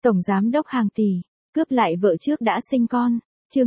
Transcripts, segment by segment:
Tổng giám đốc hàng tỷ, cướp lại vợ trước đã sinh con. Chương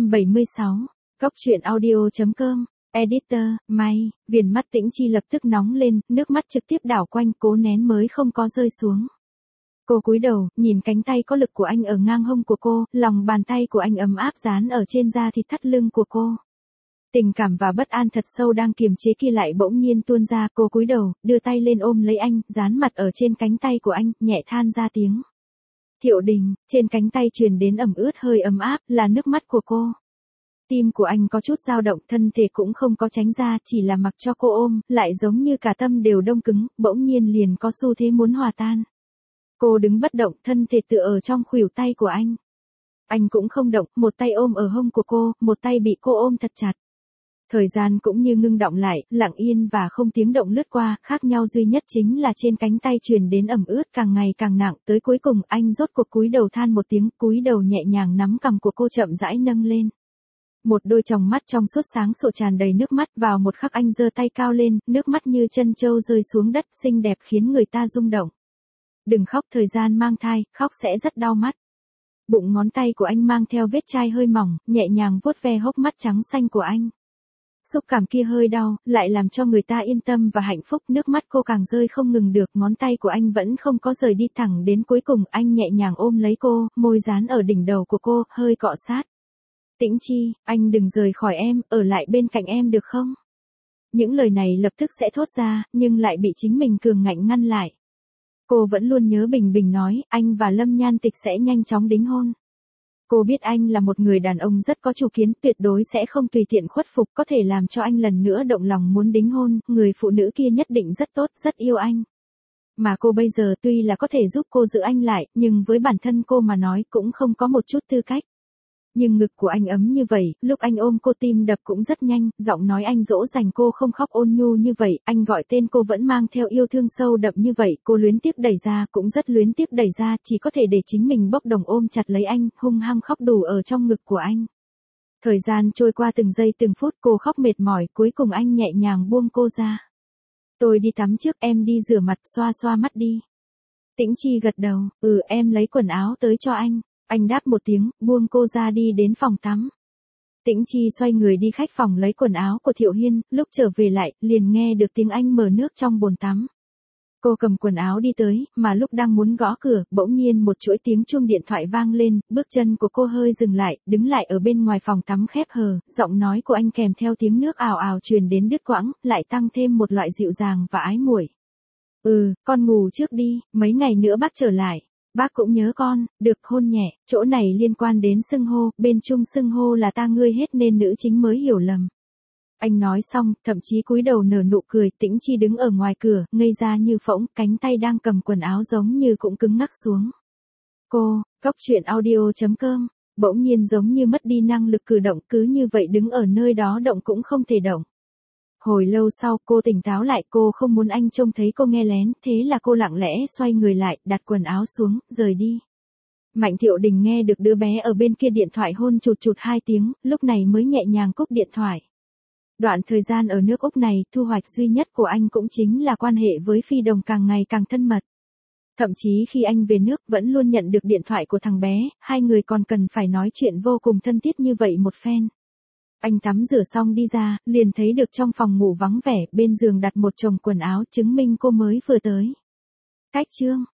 576. Cốc truyện audio.com. Editor, May, viền mắt Tĩnh Chi lập tức nóng lên, nước mắt trực tiếp đảo quanh, cố nén mới không có rơi xuống. Cô cúi đầu, nhìn cánh tay có lực của anh ở ngang hông của cô, lòng bàn tay của anh ấm áp dán ở trên da thịt thắt lưng của cô. Tình cảm và bất an thật sâu đang kiềm chế kia lại bỗng nhiên tuôn ra, cô cúi đầu, đưa tay lên ôm lấy anh, dán mặt ở trên cánh tay của anh, nhẹ than ra tiếng. Thiệu Đình, trên cánh tay truyền đến ẩm ướt hơi ấm áp, là nước mắt của cô. Tim của anh có chút dao động, thân thể cũng không có tránh ra, chỉ là mặc cho cô ôm, lại giống như cả tâm đều đông cứng, bỗng nhiên liền có xu thế muốn hòa tan. Cô đứng bất động, thân thể tựa ở trong khuỷu tay của anh. Anh cũng không động, một tay ôm ở hông của cô, một tay bị cô ôm thật chặt. Thời gian cũng như ngưng đọng lại, lặng yên và không tiếng động lướt qua, khác nhau duy nhất chính là trên cánh tay truyền đến ẩm ướt càng ngày càng nặng, tới cuối cùng anh rốt cuộc cúi đầu than một tiếng, cúi đầu nhẹ nhàng nắm cằm của cô chậm rãi nâng lên. Một đôi tròng mắt trong suốt sáng sủa tràn đầy nước mắt, vào một khắc anh giơ tay cao lên, nước mắt như chân trâu rơi xuống đất, xinh đẹp khiến người ta rung động. Đừng khóc, thời gian mang thai, khóc sẽ rất đau mắt. Bụng ngón tay của anh mang theo vết chai hơi mỏng, nhẹ nhàng vuốt ve hốc mắt trắng xanh của anh. Xúc cảm kia hơi đau, lại làm cho người ta yên tâm và hạnh phúc, nước mắt cô càng rơi không ngừng được, ngón tay của anh vẫn không có rời đi, thẳng đến cuối cùng anh nhẹ nhàng ôm lấy cô, môi dán ở đỉnh đầu của cô, hơi cọ sát. Tĩnh Chi, anh đừng rời khỏi em, ở lại bên cạnh em được không? Những lời này lập tức sẽ thốt ra, nhưng lại bị chính mình cường ngạnh ngăn lại. Cô vẫn luôn nhớ Bình Bình nói, anh và Lâm Nhan Tịch sẽ nhanh chóng đính hôn. Cô biết anh là một người đàn ông rất có chủ kiến, tuyệt đối sẽ không tùy tiện khuất phục, có thể làm cho anh lần nữa động lòng muốn đính hôn, người phụ nữ kia nhất định rất tốt, rất yêu anh. Mà cô bây giờ tuy là có thể giúp cô giữ anh lại, nhưng với bản thân cô mà nói cũng không có một chút tư cách. Nhưng ngực của anh ấm như vậy, lúc anh ôm cô tim đập cũng rất nhanh, giọng nói anh dỗ dành cô không khóc ôn nhu như vậy, anh gọi tên cô vẫn mang theo yêu thương sâu đậm như vậy, cô luyến tiếc đẩy ra, cũng rất luyến tiếc đẩy ra, chỉ có thể để chính mình bốc đồng ôm chặt lấy anh, hung hăng khóc đủ ở trong ngực của anh. Thời gian trôi qua từng giây từng phút, cô khóc mệt mỏi, cuối cùng anh nhẹ nhàng buông cô ra. Tôi đi tắm trước, em đi rửa mặt, xoa xoa mắt đi. Tĩnh Chi gật đầu, em lấy quần áo tới cho anh. Anh đáp một tiếng, buông cô ra đi đến phòng tắm. Tĩnh Chi xoay người đi khách phòng lấy quần áo của Thiệu Hiên, lúc trở về lại, liền nghe được tiếng anh mở nước trong bồn tắm. Cô cầm quần áo đi tới, mà lúc đang muốn gõ cửa, bỗng nhiên một chuỗi tiếng chuông điện thoại vang lên, bước chân của cô hơi dừng lại, đứng lại ở bên ngoài phòng tắm khép hờ, giọng nói của anh kèm theo tiếng nước ào ào truyền đến đứt quãng, lại tăng thêm một loại dịu dàng và ái muội. Con ngủ trước đi, mấy ngày nữa bác trở lại. Bác cũng nhớ con, được hôn nhẹ, chỗ này liên quan đến xưng hô, bên chung xưng hô là ta ngươi hết nên nữ chính mới hiểu lầm. Anh nói xong, thậm chí cúi đầu nở nụ cười, Tĩnh Chi đứng ở ngoài cửa, ngây ra như phỗng, cánh tay đang cầm quần áo giống như cũng cứng ngắc xuống. Cô, Cốc truyện audio.com, bỗng nhiên giống như mất đi năng lực cử động, cứ như vậy đứng ở nơi đó động cũng không thể động. Hồi lâu sau cô tỉnh táo lại, cô không muốn anh trông thấy cô nghe lén, thế là cô lặng lẽ xoay người lại, đặt quần áo xuống, rời đi. Mạnh Thiệu Đình nghe được đứa bé ở bên kia điện thoại hôn chụt chụt 2 tiếng, lúc này mới nhẹ nhàng cúp điện thoại. Đoạn thời gian ở nước Úc này, thu hoạch duy nhất của anh cũng chính là quan hệ với Phi Đồng càng ngày càng thân mật. Thậm chí khi anh về nước vẫn luôn nhận được điện thoại của thằng bé, hai người còn cần phải nói chuyện vô cùng thân thiết như vậy một phen. Anh tắm rửa xong đi ra, liền thấy được trong phòng ngủ vắng vẻ, bên giường đặt một chồng quần áo, chứng minh cô mới vừa tới. Cách chương.